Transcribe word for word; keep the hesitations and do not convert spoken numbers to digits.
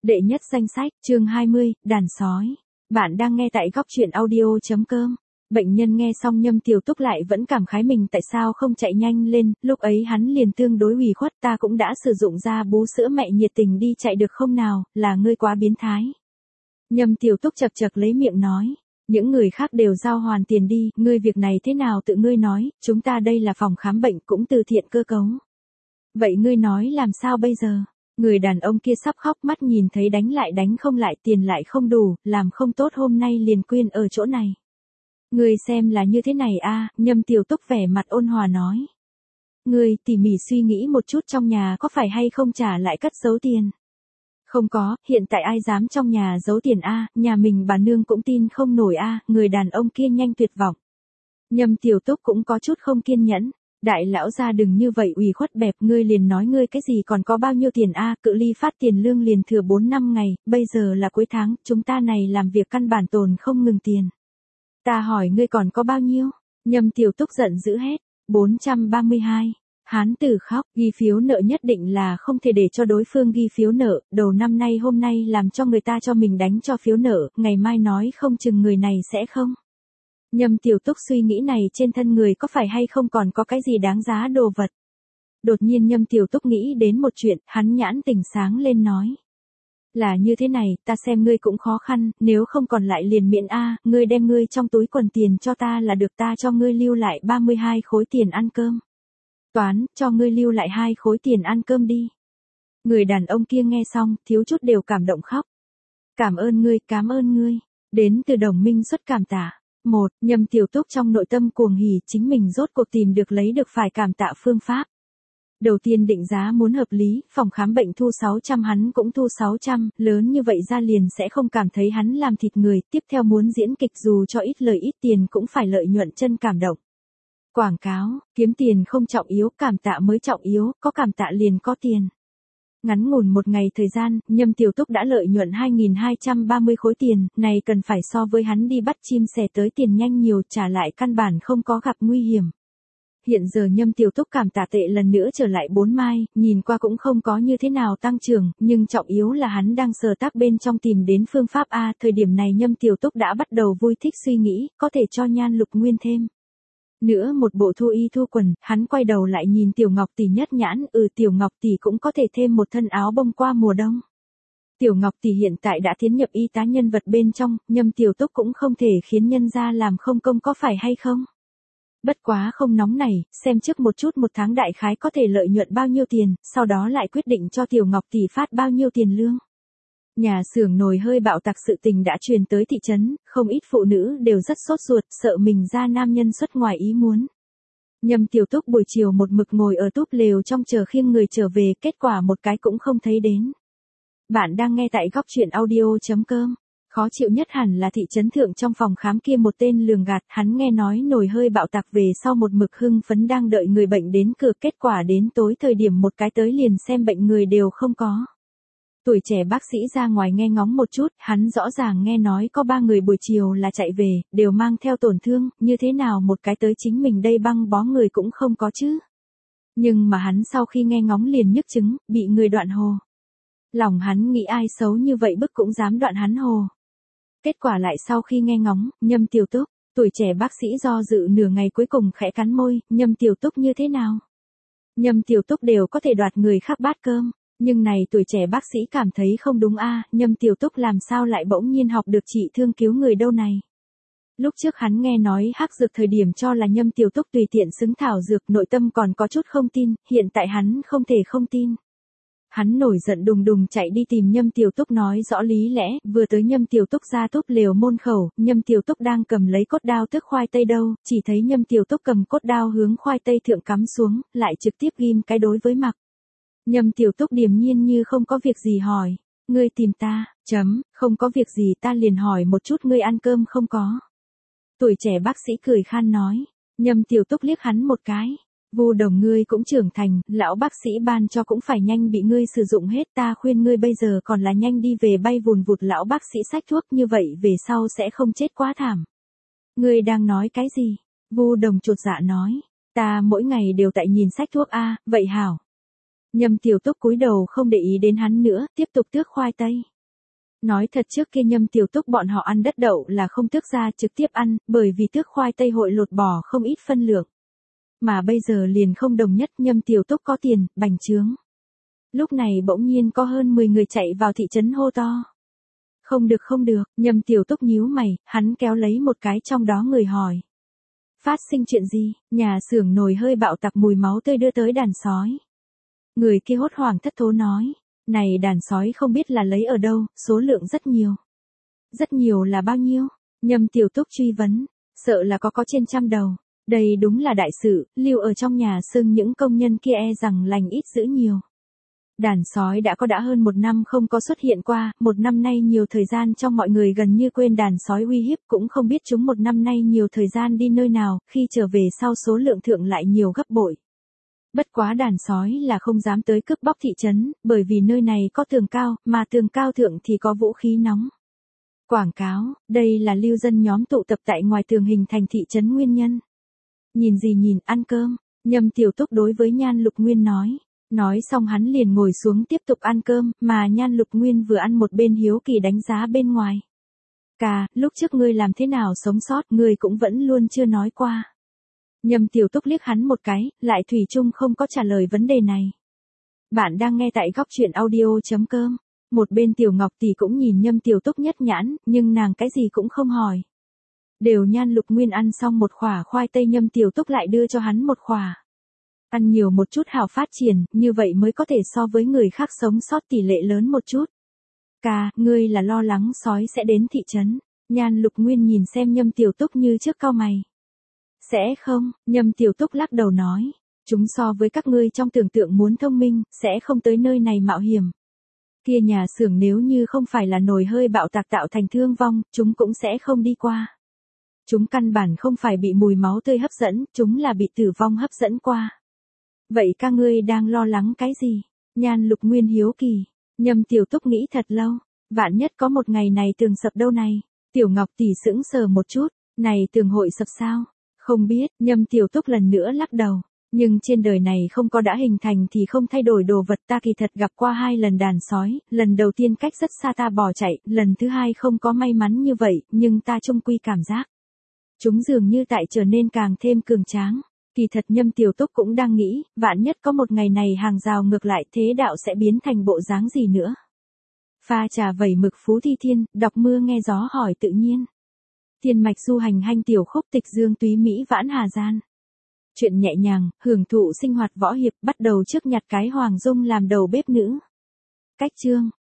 Đệ nhất danh sách, chương hai mươi, đàn sói. Bạn đang nghe tại góc truyện audio.com. Bệnh nhân nghe xong Nhâm Tiểu Túc lại vẫn cảm khái mình tại sao không chạy nhanh lên, lúc ấy hắn liền tương đối ủy khuất, ta cũng đã sử dụng ra bú sữa mẹ nhiệt tình đi chạy được không nào, là ngươi quá biến thái. Nhâm Tiểu Túc chật chật lấy miệng nói, những người khác đều giao hoàn tiền đi, ngươi việc này thế nào tự ngươi nói, chúng ta đây là phòng khám bệnh cũng từ thiện cơ cấu. Vậy ngươi nói làm sao bây giờ? Người đàn ông kia sắp khóc, mắt nhìn thấy đánh lại đánh không lại, tiền lại không đủ, làm không tốt hôm nay liền quyên ở chỗ này. Ngươi xem là như thế này a, Nhâm Tiểu Túc vẻ mặt ôn hòa nói. Ngươi tỉ mỉ suy nghĩ một chút, trong nhà có phải hay không trả lại cất giấu tiền? Không có, hiện tại ai dám trong nhà giấu tiền a, nhà mình bà nương cũng tin không nổi a, người đàn ông kia nhanh tuyệt vọng. Nhâm Tiểu Túc cũng có chút không kiên nhẫn. Đại lão gia đừng như vậy ủy khuất bẹp, ngươi liền nói ngươi cái gì còn có bao nhiêu tiền a, cự ly phát tiền lương liền thừa bốn năm ngày, bây giờ là cuối tháng, chúng ta này làm việc căn bản tồn không ngừng tiền. Ta hỏi ngươi còn có bao nhiêu? Nhâm Tiểu Túc giận dữ hết, bốn trăm ba mươi hai. Hán tử khóc, ghi phiếu nợ nhất định là không thể để cho đối phương ghi phiếu nợ, đầu năm nay hôm nay làm cho người ta cho mình đánh cho phiếu nợ, ngày mai nói không chừng người này sẽ không. Nhâm Tiểu Túc suy nghĩ này trên thân người có phải hay không còn có cái gì đáng giá đồ vật. Đột nhiên Nhâm Tiểu Túc nghĩ đến một chuyện, hắn nhãn tỉnh sáng lên nói. Là như thế này, ta xem ngươi cũng khó khăn, nếu không còn lại liền miễn a, ngươi đem ngươi trong túi quần tiền cho ta là được, ta cho ngươi lưu lại ba mươi hai khối tiền ăn cơm. Toán, cho ngươi lưu lại hai khối tiền ăn cơm đi. Người đàn ông kia nghe xong, thiếu chút đều cảm động khóc. Cảm ơn ngươi, cảm ơn ngươi. Đến từ Đồng Minh xuất cảm tạ. Một, Nhâm Tiểu Túc trong nội tâm cuồng hỉ, chính mình rốt cuộc tìm được lấy được phải cảm tạ phương pháp. Đầu tiên định giá muốn hợp lý, phòng khám bệnh thu sáu trăm hắn cũng thu sáu trăm, lớn như vậy ra liền sẽ không cảm thấy hắn làm thịt người, tiếp theo muốn diễn kịch dù cho ít lời ít tiền cũng phải lợi nhuận chân cảm động. Quảng cáo, kiếm tiền không trọng yếu, cảm tạ mới trọng yếu, có cảm tạ liền có tiền. Ngắn ngủn một ngày thời gian, Nhâm Tiểu Túc đã lợi nhuận hai nghìn hai trăm ba mươi khối tiền, này cần phải so với hắn đi bắt chim sẻ tới tiền nhanh nhiều, trả lại căn bản không có gặp nguy hiểm. Hiện giờ Nhâm Tiểu Túc cảm tạ tệ lần nữa trở lại bốn mai, nhìn qua cũng không có như thế nào tăng trưởng, nhưng trọng yếu là hắn đang sờ tác bên trong tìm đến phương pháp A, thời điểm này Nhâm Tiểu Túc đã bắt đầu vui thích suy nghĩ, có thể cho Nhan Lục Nguyên thêm. Nữa một bộ thu y thu quần, hắn quay đầu lại nhìn Tiểu Ngọc tỷ nhất nhãn, ừ Tiểu Ngọc tỷ cũng có thể thêm một thân áo bông qua mùa đông. Tiểu Ngọc tỷ hiện tại đã tiến nhập y tá nhân vật bên trong, Nhâm Tiểu Túc cũng không thể khiến nhân gia làm không công có phải hay không. Bất quá không nóng này, xem trước một chút một tháng đại khái có thể lợi nhuận bao nhiêu tiền, sau đó lại quyết định cho Tiểu Ngọc tỷ phát bao nhiêu tiền lương. Nhà xưởng nồi hơi bạo tạc sự tình đã truyền tới thị trấn, không ít phụ nữ đều rất sốt ruột, sợ mình ra nam nhân xuất ngoài ý muốn. Nhâm Tiểu Túc buổi chiều một mực ngồi ở túp lều trong chờ khiêng người trở về, kết quả một cái cũng không thấy đến. Bạn đang nghe tại góc truyện audio.com. Khó chịu nhất hẳn là thị trấn thượng trong phòng khám kia một tên lường gạt, hắn nghe nói nồi hơi bạo tạc về sau một mực hưng phấn đang đợi người bệnh đến cửa, kết quả đến tối thời điểm một cái tới liền xem bệnh người đều không có. Tuổi trẻ bác sĩ ra ngoài nghe ngóng một chút, hắn rõ ràng nghe nói có ba người buổi chiều là chạy về, đều mang theo tổn thương, như thế nào một cái tới chính mình đây băng bó người cũng không có chứ. Nhưng mà hắn sau khi nghe ngóng liền nhức chứng, bị người đoạn hồ. Lòng hắn nghĩ ai xấu như vậy bức cũng dám đoạn hắn hồ. Kết quả lại sau khi nghe ngóng, Nhâm Tiểu Túc, tuổi trẻ bác sĩ do dự nửa ngày cuối cùng khẽ cắn môi, Nhâm Tiểu Túc như thế nào? Nhâm Tiểu Túc đều có thể đoạt người khác bát cơm. Nhưng này tuổi trẻ bác sĩ cảm thấy không đúng a, Nhâm Tiểu Túc làm sao lại bỗng nhiên học được trị thương cứu người đâu này. Lúc trước hắn nghe nói hắc dược thời điểm cho là Nhâm Tiểu Túc tùy tiện xứng thảo dược, nội tâm còn có chút không tin, hiện tại hắn không thể không tin. Hắn nổi giận đùng đùng chạy đi tìm Nhâm Tiểu Túc nói rõ lý lẽ, vừa tới Nhâm Tiểu Túc ra túp lều môn khẩu, Nhâm Tiểu Túc đang cầm lấy cốt đao tước khoai tây đâu, chỉ thấy Nhâm Tiểu Túc cầm cốt đao hướng khoai tây thượng cắm xuống, lại trực tiếp ghim cái đối với mặt. Nhâm Tiểu Túc điềm nhiên như không có việc gì hỏi, ngươi tìm ta, chấm, không có việc gì ta liền hỏi một chút ngươi ăn cơm không có. Tuổi trẻ bác sĩ cười khan nói, Nhâm Tiểu Túc liếc hắn một cái, Vu Đồng ngươi cũng trưởng thành, lão bác sĩ ban cho cũng phải nhanh bị ngươi sử dụng hết, ta khuyên ngươi bây giờ còn là nhanh đi về bay vùn vụt, lão bác sĩ xách thuốc như vậy về sau sẽ không chết quá thảm. Ngươi đang nói cái gì? Vu Đồng chột dạ nói, ta mỗi ngày đều tại nhìn sách thuốc a, vậy hảo. Nhâm Tiểu Túc cúi đầu không để ý đến hắn nữa, tiếp tục tước khoai tây. Nói thật trước kia Nhâm Tiểu Túc bọn họ ăn đất đậu là không tước ra trực tiếp ăn, bởi vì tước khoai tây hội lột bỏ không ít phân lượng. Mà bây giờ liền không đồng nhất, Nhâm Tiểu Túc có tiền, bành trướng. Lúc này bỗng nhiên có hơn mười người chạy vào thị trấn hô to. Không được không được, Nhâm Tiểu Túc nhíu mày, hắn kéo lấy một cái trong đó người hỏi. Phát sinh chuyện gì? Nhà xưởng nồi hơi bạo tạc mùi máu tươi đưa tới đàn sói. Người kia hốt hoảng thất thố nói. Này đàn sói không biết là lấy ở đâu, số lượng rất nhiều. Rất nhiều là bao nhiêu? Nhâm Tiểu Túc truy vấn. Sợ là có có trên trăm đầu. Đây đúng là đại sự, lưu ở trong nhà xương những công nhân kia e rằng lành ít dữ nhiều. Đàn sói đã có đã hơn một năm không có xuất hiện qua, một năm nay nhiều thời gian trong mọi người gần như quên đàn sói uy hiếp, cũng không biết chúng một năm nay nhiều thời gian đi nơi nào, khi trở về sau số lượng thượng lại nhiều gấp bội. Bất quá đàn sói là không dám tới cướp bóc thị trấn, bởi vì nơi này có tường cao, mà tường cao thượng thì có vũ khí nóng. Quảng cáo, đây là lưu dân nhóm tụ tập tại ngoài tường hình thành thị trấn nguyên nhân. Nhìn gì nhìn, ăn cơm, Nhâm Tiểu Túc đối với Nhan Lục Nguyên nói. Nói xong hắn liền ngồi xuống tiếp tục ăn cơm, mà Nhan Lục Nguyên vừa ăn một bên hiếu kỳ đánh giá bên ngoài. Cà, lúc trước ngươi làm thế nào sống sót, ngươi cũng vẫn luôn chưa nói qua. Nhâm Tiểu Túc liếc hắn một cái, lại thủy chung không có trả lời vấn đề này. Bạn đang nghe tại góc truyện audio chấm com. Một bên Tiểu Ngọc Tỷ cũng nhìn Nhâm Tiểu Túc nhất nhãn, nhưng nàng cái gì cũng không hỏi. Đều Nhan Lục Nguyên ăn xong một khỏa khoai tây, Nhâm Tiểu Túc lại đưa cho hắn một khỏa. Ăn nhiều một chút hảo phát triển, như vậy mới có thể so với người khác sống sót tỷ lệ lớn một chút. Ca, ngươi là lo lắng sói sẽ đến thị trấn. Nhan Lục Nguyên nhìn xem Nhâm Tiểu Túc như trước cau mày. Sẽ không, Nhâm Tiểu Túc lắc đầu nói. Chúng so với các ngươi trong tưởng tượng muốn thông minh, sẽ không tới nơi này mạo hiểm. Kia nhà xưởng nếu như không phải là nồi hơi bạo tạc tạo thành thương vong, chúng cũng sẽ không đi qua. Chúng căn bản không phải bị mùi máu tươi hấp dẫn, chúng là bị tử vong hấp dẫn qua. Vậy các ngươi đang lo lắng cái gì? Nhan Lục Nguyên hiếu kỳ. Nhâm Tiểu Túc nghĩ thật lâu. Vạn nhất có một ngày này tường sập đâu này. Tiểu Ngọc Tỷ sững sờ một chút. Này tường hội sập sao? Không biết. Nhâm Tiểu Túc lần nữa lắc đầu. Nhưng trên đời này không có đã hình thành thì không thay đổi đồ vật. Ta kỳ thật gặp qua hai lần đàn sói. Lần đầu tiên cách rất xa ta bỏ chạy. Lần thứ hai không có may mắn như vậy. Nhưng ta chung quy cảm giác. Chúng dường như tại trở nên càng thêm cường tráng. Kỳ thật Nhâm Tiểu Túc cũng đang nghĩ, vạn nhất có một ngày này hàng rào ngược lại thế đạo sẽ biến thành bộ dáng gì nữa. Pha trà vẩy mực Phú Thi Thiên, đọc mưa nghe gió hỏi tự nhiên. Thiên mạch du hành hanh tiểu khúc tịch dương túy Mỹ vãn Hà Gian. Chuyện nhẹ nhàng, hưởng thụ sinh hoạt võ hiệp bắt đầu trước nhặt cái Hoàng Dung làm đầu bếp nữ. Cách chương.